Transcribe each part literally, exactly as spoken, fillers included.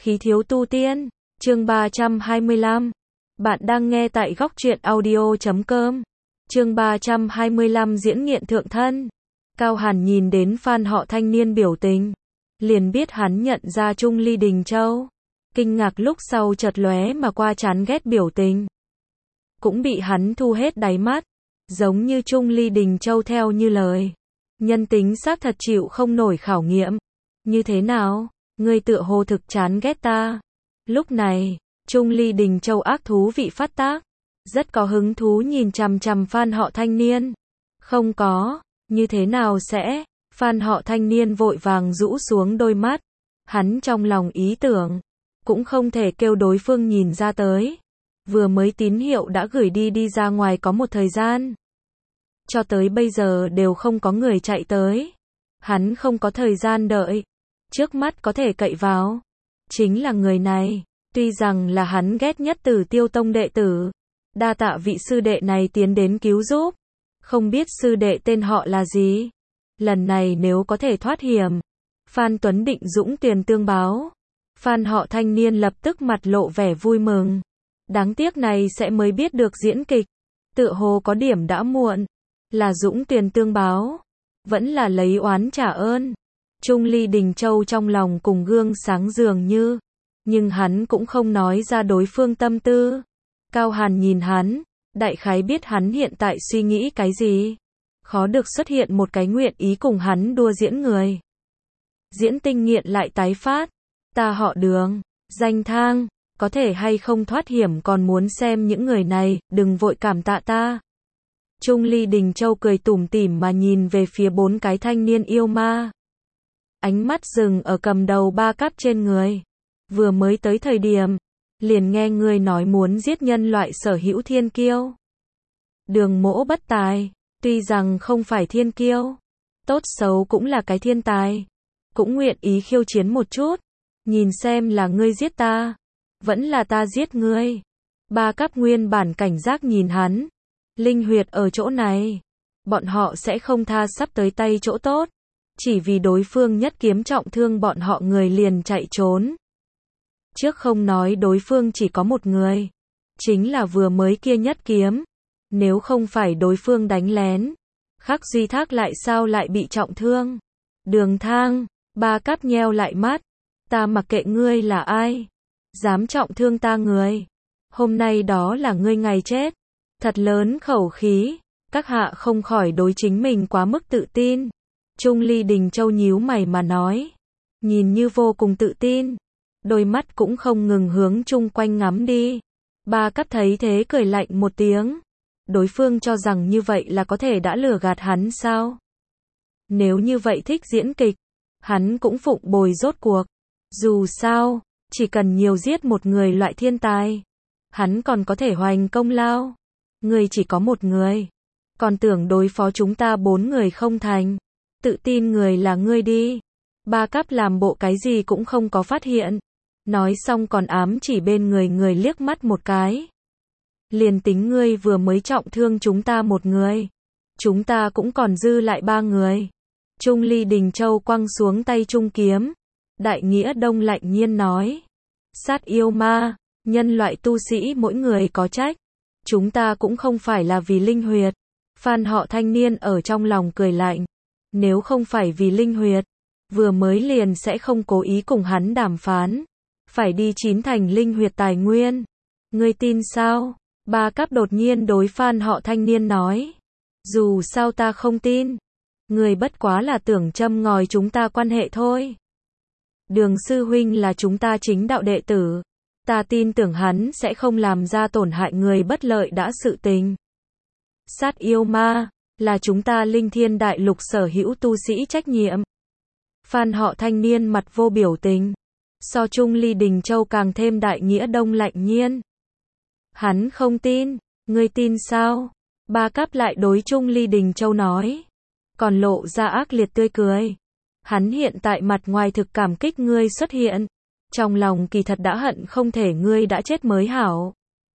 Khí thiếu tu tiên, chương ba trăm hai mươi lăm. Bạn đang nghe tại góc truyện audio chấm com. Chương ba trăm hai mươi lăm diễn nghiện thượng thân. Cao Hàn nhìn đến fan họ thanh niên biểu tình, liền biết hắn nhận ra Trung Ly Đình Châu. Kinh ngạc lúc sau chợt lóe mà qua chán ghét biểu tình, cũng bị hắn thu hết đáy mắt. Giống như Trung Ly Đình Châu theo như lời, nhân tính xác thật chịu không nổi khảo nghiệm. Như thế nào? Ngươi tựa hồ thực chán ghét ta. Lúc này, Trung Ly Đình Châu ác thú vị phát tác, rất có hứng thú nhìn chằm chằm fan họ thanh niên. Không có, như thế nào sẽ? Fan họ thanh niên vội vàng rũ xuống đôi mắt. Hắn trong lòng ý tưởng, cũng không thể kêu đối phương nhìn ra tới. Vừa mới tín hiệu đã gửi đi đi ra ngoài có một thời gian, cho tới bây giờ đều không có người chạy tới. Hắn không có thời gian đợi. Trước mắt có thể cậy vào chính là người này. Tuy rằng là hắn ghét nhất Tử Tiêu Tông đệ tử, đa tạ vị sư đệ này tiến đến cứu giúp. Không biết sư đệ tên họ là gì? Lần này nếu có thể thoát hiểm, Phan Tuấn định dũng tiền tương báo. Phan họ thanh niên lập tức mặt lộ vẻ vui mừng. Đáng tiếc này sẽ mới biết được diễn kịch, tựa hồ có điểm đã muộn. Là dũng tiền tương báo, vẫn là lấy oán trả ơn. Trung Ly Đình Châu trong lòng cùng gương sáng dường như, nhưng hắn cũng không nói ra đối phương tâm tư. Cao Hàn nhìn hắn, đại khái biết hắn hiện tại suy nghĩ cái gì. Khó được xuất hiện một cái nguyện ý cùng hắn đua diễn người. Diễn tinh nghiện lại tái phát. Ta họ Đường, danh Thang, có thể hay không thoát hiểm còn muốn xem những người này, đừng vội cảm tạ ta. Trung Ly Đình Châu cười tủm tỉm mà nhìn về phía bốn cái thanh niên yêu ma. Ánh mắt dừng ở cầm đầu ba cáp trên người. Vừa mới tới thời điểm, liền nghe người nói muốn giết nhân loại sở hữu thiên kiêu. Đường Mỗ bất tài, tuy rằng không phải thiên kiêu, tốt xấu cũng là cái thiên tài. Cũng nguyện ý khiêu chiến một chút, nhìn xem là ngươi giết ta, vẫn là ta giết ngươi. Ba cáp nguyên bản cảnh giác nhìn hắn. Linh huyệt ở chỗ này, bọn họ sẽ không tha sắp tới tay chỗ tốt. Chỉ vì đối phương nhất kiếm trọng thương bọn họ người liền chạy trốn. Trước không nói đối phương chỉ có một người, chính là vừa mới kia nhất kiếm. Nếu không phải đối phương đánh lén, Khắc Duy Thác lại sao lại bị trọng thương. Đường Thang, ba cáp nheo lại mắt. Ta mặc kệ ngươi là ai, dám trọng thương ta người, hôm nay đó là ngươi ngày chết. Thật lớn khẩu khí, các hạ không khỏi đối chính mình quá mức tự tin. Trung Ly Đình Châu nhíu mày mà nói, nhìn như vô cùng tự tin, đôi mắt cũng không ngừng hướng chung quanh ngắm đi. Ba cáp thấy thế cười lạnh một tiếng. Đối phương cho rằng như vậy là có thể đã lừa gạt hắn sao? Nếu như vậy thích diễn kịch, hắn cũng phụng bồi rốt cuộc. Dù sao, chỉ cần nhiều giết một người loại thiên tài, hắn còn có thể hoành công lao. Người chỉ có một người, còn tưởng đối phó chúng ta bốn người không thành. Tự tin người là ngươi đi. Ba cáp làm bộ cái gì cũng không có phát hiện. Nói xong còn ám chỉ bên người người liếc mắt một cái. Liền tính ngươi vừa mới trọng thương chúng ta một người, chúng ta cũng còn dư lại ba người. Trung Ly Đình Châu quăng xuống tay trung kiếm. Đại Nghĩa Đông lạnh nhiên nói, sát yêu ma, nhân loại tu sĩ mỗi người có trách. Chúng ta cũng không phải là vì linh huyệt. Phan họ thanh niên ở trong lòng cười lạnh. Nếu không phải vì linh huyệt, vừa mới liền sẽ không cố ý cùng hắn đàm phán. Phải đi chín thành linh huyệt tài nguyên. Ngươi tin sao? Ba cáp đột nhiên đối Phan họ thanh niên nói. Dù sao ta không tin. Ngươi bất quá là tưởng châm ngòi chúng ta quan hệ thôi. Đường sư huynh là chúng ta chính đạo đệ tử. Ta tin tưởng hắn sẽ không làm ra tổn hại người bất lợi đã sự tình. Sát yêu ma, là chúng ta Linh Thiên Đại Lục sở hữu tu sĩ trách nhiệm. Phan họ thanh niên mặt vô biểu tình. So Trung Ly Đình Châu càng thêm Đại Nghĩa Đông lạnh nhiên. Hắn không tin, ngươi tin sao? Ba cáp lại đối Trung Ly Đình Châu nói. Còn lộ ra ác liệt tươi cười. Hắn hiện tại mặt ngoài thực cảm kích ngươi xuất hiện. Trong lòng kỳ thật đã hận không thể ngươi đã chết mới hảo.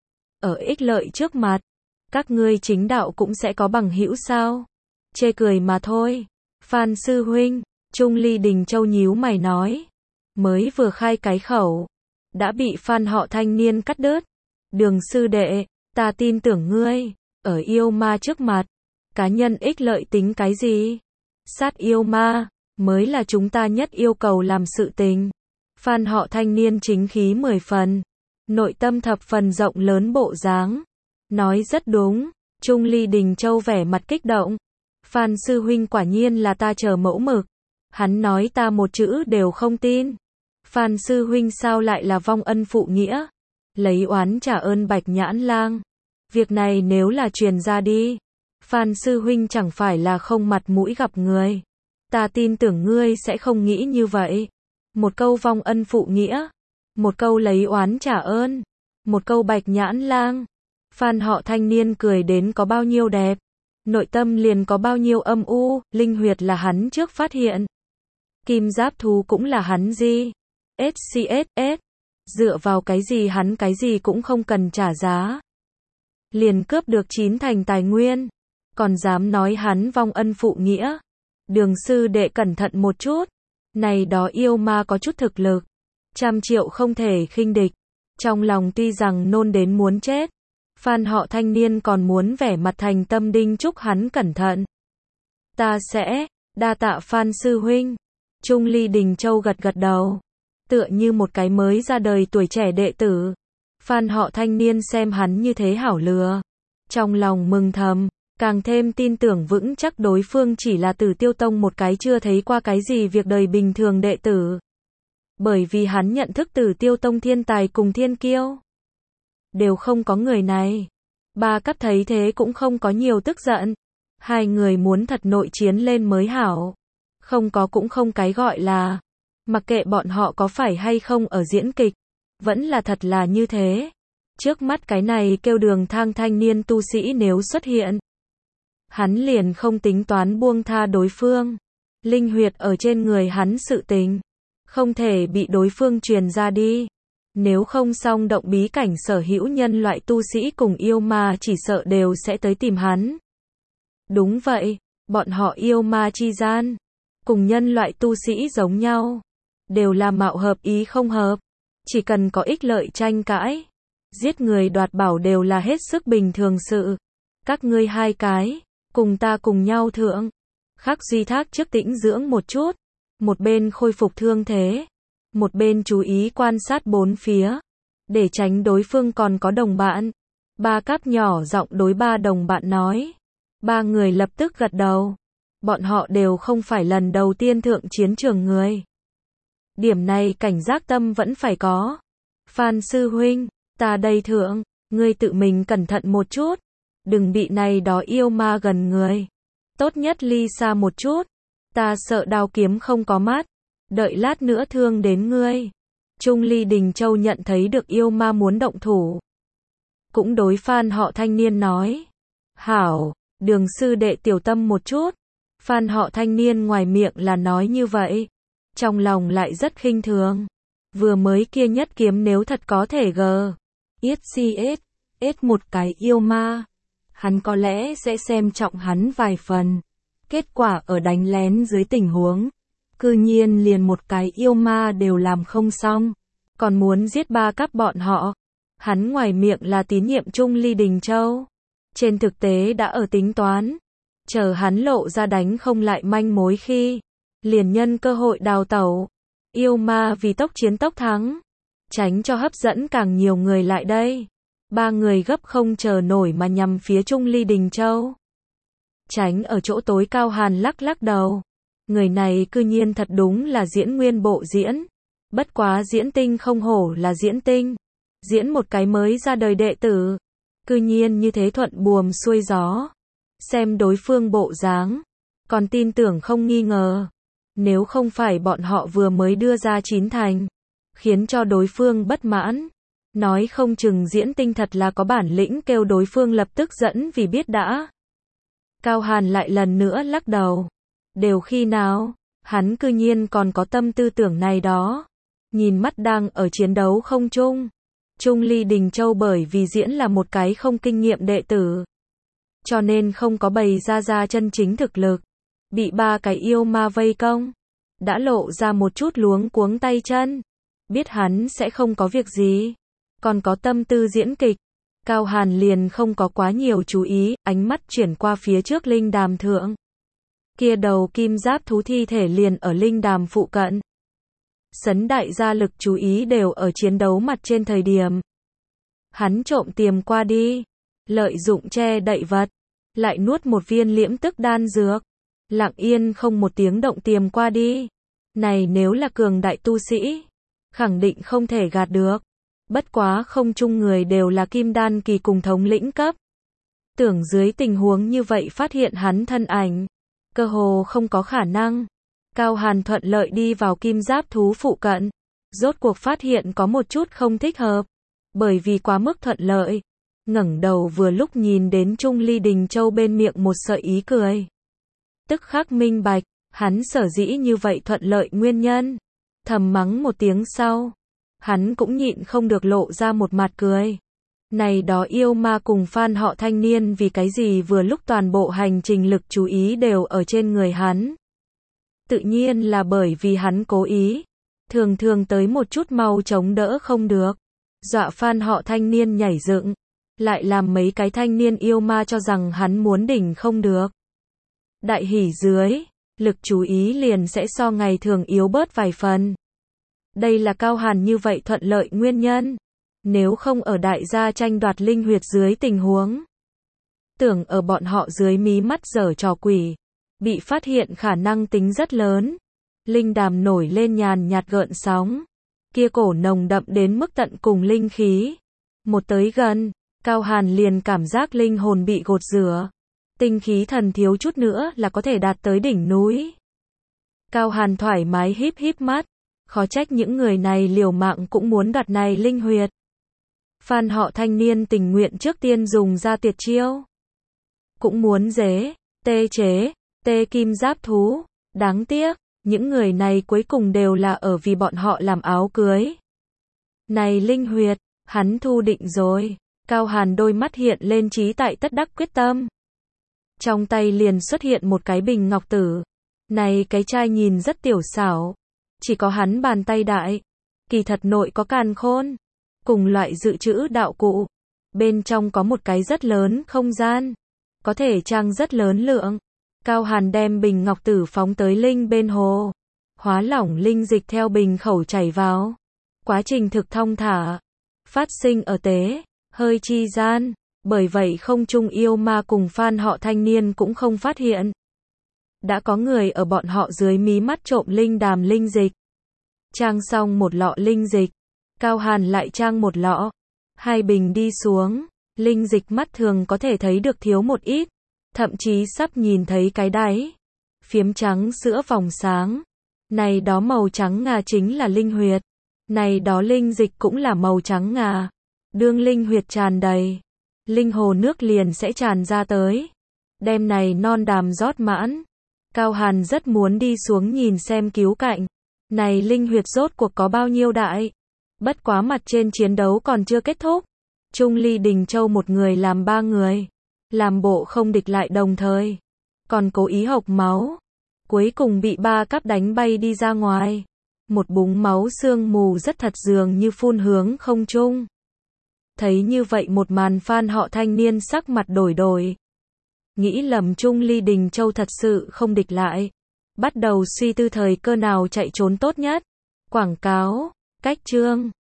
Ở ích lợi trước mặt, các ngươi chính đạo cũng sẽ có bằng hữu sao? Chê cười mà thôi. Phan sư huynh, Trung Ly Đình Châu nhíu mày nói. mới vừa khai cái khẩu, đã bị fan họ thanh niên cắt đứt. Đường sư đệ, ta tin tưởng ngươi, ở yêu ma trước mặt, cá nhân ích lợi tính cái gì? Sát yêu ma, mới là chúng ta nhất yêu cầu làm sự tình. Fan họ thanh niên chính khí mười phần, nội tâm thập phần rộng lớn bộ dáng. Nói rất đúng, Trung Ly Đình Châu vẻ mặt kích động. Phan sư huynh quả nhiên là ta chờ mẫu mực. Hắn nói ta một chữ đều không tin. Phan sư huynh sao lại là vong ân phụ nghĩa? Lấy oán trả ơn Bạch Nhãn Lang. Việc này nếu là truyền ra đi, Phan sư huynh chẳng phải là không mặt mũi gặp người. Ta tin tưởng ngươi sẽ không nghĩ như vậy. Một câu vong ân phụ nghĩa, một câu lấy oán trả ơn, một câu Bạch Nhãn Lang. Phan họ thanh niên cười đến có bao nhiêu đẹp, nội tâm liền có bao nhiêu âm u. Linh huyệt là hắn trước phát hiện, kim giáp thú cũng là hắn gì. ét xê ét ét, dựa vào cái gì hắn cái gì cũng không cần trả giá, liền cướp được chín thành tài nguyên, còn dám nói hắn vong ân phụ nghĩa. Đường sư đệ cẩn thận một chút, này đó yêu ma có chút thực lực, trăm triệu không thể khinh địch. Trong lòng tuy rằng nôn đến muốn chết, Phan họ thanh niên còn muốn vẻ mặt thành tâm đinh chúc hắn cẩn thận. Ta sẽ, đa tạ Phan sư huynh. Trung Ly Đình Châu gật gật đầu, tựa như một cái mới ra đời tuổi trẻ đệ tử. Phan họ thanh niên xem hắn như thế hảo lừa, trong lòng mừng thầm, càng thêm tin tưởng vững chắc đối phương chỉ là Tử Tiêu Tông một cái chưa thấy qua cái gì việc đời bình thường đệ tử. Bởi vì hắn nhận thức Tử Tiêu Tông thiên tài cùng thiên kiêu đều không có người này. Ba cấp thấy thế cũng không có nhiều tức giận. Hai người muốn thật nội chiến lên mới hảo. Không có cũng không cái gọi là. Mặc kệ bọn họ có phải hay không ở diễn kịch, vẫn là thật là như thế. Trước mắt cái này kêu Đường Thang thanh niên tu sĩ nếu xuất hiện, hắn liền không tính toán buông tha đối phương. Linh huyệt ở trên người hắn sự tình, không thể bị đối phương truyền ra đi. Nếu không xong động bí cảnh sở hữu nhân loại tu sĩ cùng yêu ma chỉ sợ đều sẽ tới tìm hắn. Đúng vậy, bọn họ yêu ma chi gian, cùng nhân loại tu sĩ giống nhau, đều là mạo hợp ý không hợp. Chỉ cần có ích lợi tranh cãi, giết người đoạt bảo đều là hết sức bình thường sự. Các ngươi hai cái, cùng ta cùng nhau thượng. Khắc Duy Thác trước tĩnh dưỡng một chút, một bên khôi phục thương thế, một bên chú ý quan sát bốn phía, để tránh đối phương còn có đồng bạn. Ba Cáp nhỏ giọng đối ba đồng bạn nói. Ba người lập tức gật đầu. Bọn họ đều không phải lần đầu tiên thượng chiến trường người. Điểm này cảnh giác tâm vẫn phải có. Phan sư huynh, ta đây thượng, ngươi tự mình cẩn thận một chút, đừng bị này đó yêu ma gần người. Tốt nhất ly xa một chút, ta sợ đao kiếm không có mắt, đợi lát nữa thương đến ngươi. Trung Ly Đình Châu nhận thấy được yêu ma muốn động thủ, cũng đối Phan họ thanh niên nói. Hảo, Đường sư đệ tiểu tâm một chút. Phan họ thanh niên ngoài miệng là nói như vậy, trong lòng lại rất khinh thường. Vừa mới kia nhất kiếm nếu thật có thể gờ ét xê ét ét một cái yêu ma, hắn có lẽ sẽ xem trọng hắn vài phần. Kết quả ở đánh lén dưới tình huống, cư nhiên liền một cái yêu ma đều làm không xong, còn muốn giết ba cắp bọn họ. Hắn ngoài miệng là tín nhiệm Trung Ly Đình Châu, trên thực tế đã ở tính toán, chờ hắn lộ ra đánh không lại manh mối khi, liền nhân cơ hội đào tẩu. Yêu ma vì tốc chiến tốc thắng, tránh cho hấp dẫn càng nhiều người lại đây. Ba người gấp không chờ nổi mà nhằm phía Trung Ly Đình Châu. Tránh ở chỗ tối Cao Hàn lắc lắc đầu. Người này cư nhiên thật đúng là diễn nguyên bộ diễn. Bất quá diễn tinh không hổ là diễn tinh. Diễn một cái mới ra đời đệ tử, cư nhiên như thế thuận buồm xuôi gió. Xem đối phương bộ dáng, còn tin tưởng không nghi ngờ. Nếu không phải bọn họ vừa mới đưa ra chín thành, khiến cho đối phương bất mãn, nói không chừng diễn tinh thật là có bản lĩnh kêu đối phương lập tức dẫn vì biết đã. Cao Hàn lại lần nữa lắc đầu. Đều khi nào, hắn cư nhiên còn có tâm tư tưởng này đó. Nhìn mắt đang ở chiến đấu không chung. Trung Ly Đình Châu bởi vì diễn là một cái không kinh nghiệm đệ tử, cho nên không có bày ra ra chân chính thực lực. Bị ba cái yêu ma vây công, đã lộ ra một chút luống cuống tay chân. Biết hắn sẽ không có việc gì, còn có tâm tư diễn kịch. Cao Hàn liền không có quá nhiều chú ý, ánh mắt chuyển qua phía trước linh đàm thượng. Kia đầu kim giáp thú thi thể liền ở linh đàm phụ cận. Sấn đại gia lực chú ý đều ở chiến đấu mặt trên thời điểm. Hắn trộm tiềm qua đi, lợi dụng che đậy vật, lại nuốt một viên liễm tức đan dược. Lặng yên không một tiếng động tiềm qua đi. Này nếu là cường đại tu sĩ, khẳng định không thể gạt được. Bất quá không chung người đều là kim đan kỳ cùng thống lĩnh cấp. Tưởng dưới tình huống như vậy phát hiện hắn thân ảnh, cơ hồ không có khả năng. Cao Hàn thuận lợi đi vào kim giáp thú phụ cận. Rốt cuộc phát hiện có một chút không thích hợp. Bởi vì quá mức thuận lợi. Ngẩng đầu vừa lúc nhìn đến Trung Ly Đình Châu bên miệng một sợi ý cười. Tức khắc minh bạch, hắn sở dĩ như vậy thuận lợi nguyên nhân. Thầm mắng một tiếng sau, hắn cũng nhịn không được lộ ra một mặt cười. Này đó yêu ma cùng fan họ thanh niên vì cái gì vừa lúc toàn bộ hành trình lực chú ý đều ở trên người hắn. Tự nhiên là bởi vì hắn cố ý. Thường thường tới một chút mau chống đỡ không được. Dọa fan họ thanh niên nhảy dựng. Lại làm mấy cái thanh niên yêu ma cho rằng hắn muốn đỉnh không được. Đại hỉ dưới, lực chú ý liền sẽ so ngày thường yếu bớt vài phần. Đây là Cao Hàn như vậy thuận lợi nguyên nhân. Nếu không ở đại gia tranh đoạt linh huyệt dưới tình huống, tưởng ở bọn họ dưới mí mắt giở trò quỷ, bị phát hiện khả năng tính rất lớn. Linh đàm nổi lên nhàn nhạt gợn sóng, kia cổ nồng đậm đến mức tận cùng linh khí. Một tới gần, Cao Hàn liền cảm giác linh hồn bị gột rửa. Tinh khí thần thiếu chút nữa là có thể đạt tới đỉnh núi. Cao Hàn thoải mái híp híp mắt, khó trách những người này liều mạng cũng muốn đoạt này linh huyệt. Fan họ thanh niên tình nguyện trước tiên dùng ra tuyệt chiêu. Cũng muốn dế, tê chế, tê kim giáp thú. Đáng tiếc, những người này cuối cùng đều là ở vì bọn họ làm áo cưới. Này linh huyệt, hắn thu định rồi. Cao Hàn đôi mắt hiện lên trí tại tất đắc quyết tâm. Trong tay liền xuất hiện một cái bình ngọc tử. Này cái chai nhìn rất tiểu xảo. Chỉ có hắn bàn tay đại. Kỳ thật nội có càn khôn. Cùng loại dự trữ đạo cụ. Bên trong có một cái rất lớn không gian. Có thể trang rất lớn lượng. Cao Hàn đem bình ngọc tử phóng tới linh bên hồ. Hóa lỏng linh dịch theo bình khẩu chảy vào. Quá trình thực thong thả. Phát sinh ở tế, hơi chi gian. Bởi vậy không chung yêu ma cùng fan họ thanh niên cũng không phát hiện. Đã có người ở bọn họ dưới mí mắt trộm linh đàm linh dịch. Trang xong một lọ linh dịch. Cao Hàn lại trang một lọ. Hai bình đi xuống. Linh dịch mắt thường có thể thấy được thiếu một ít. Thậm chí sắp nhìn thấy cái đáy. Phiếm trắng sữa vòng sáng. Này đó màu trắng ngà chính là linh huyệt. Này đó linh dịch cũng là màu trắng ngà. Đương linh huyệt tràn đầy, linh hồ nước liền sẽ tràn ra tới. Đem này non đàm rót mãn. Cao Hàn rất muốn đi xuống nhìn xem cứu cạnh. Này linh huyệt rốt cuộc có bao nhiêu đại. Bất quá mặt trên chiến đấu còn chưa kết thúc. Trung Ly Đình Châu một người làm ba người. Làm bộ không địch lại đồng thời. Còn cố ý hộc máu. Cuối cùng bị ba cắp đánh bay đi ra ngoài. Một búng máu sương mù rất thật dường như phun hướng không trung. Thấy như vậy một màn fan họ thanh niên sắc mặt đổi đổi. Nghĩ lầm Trung Ly Đình Châu thật sự không địch lại. Bắt đầu suy tư thời cơ nào chạy trốn tốt nhất. Quảng cáo, cách chương.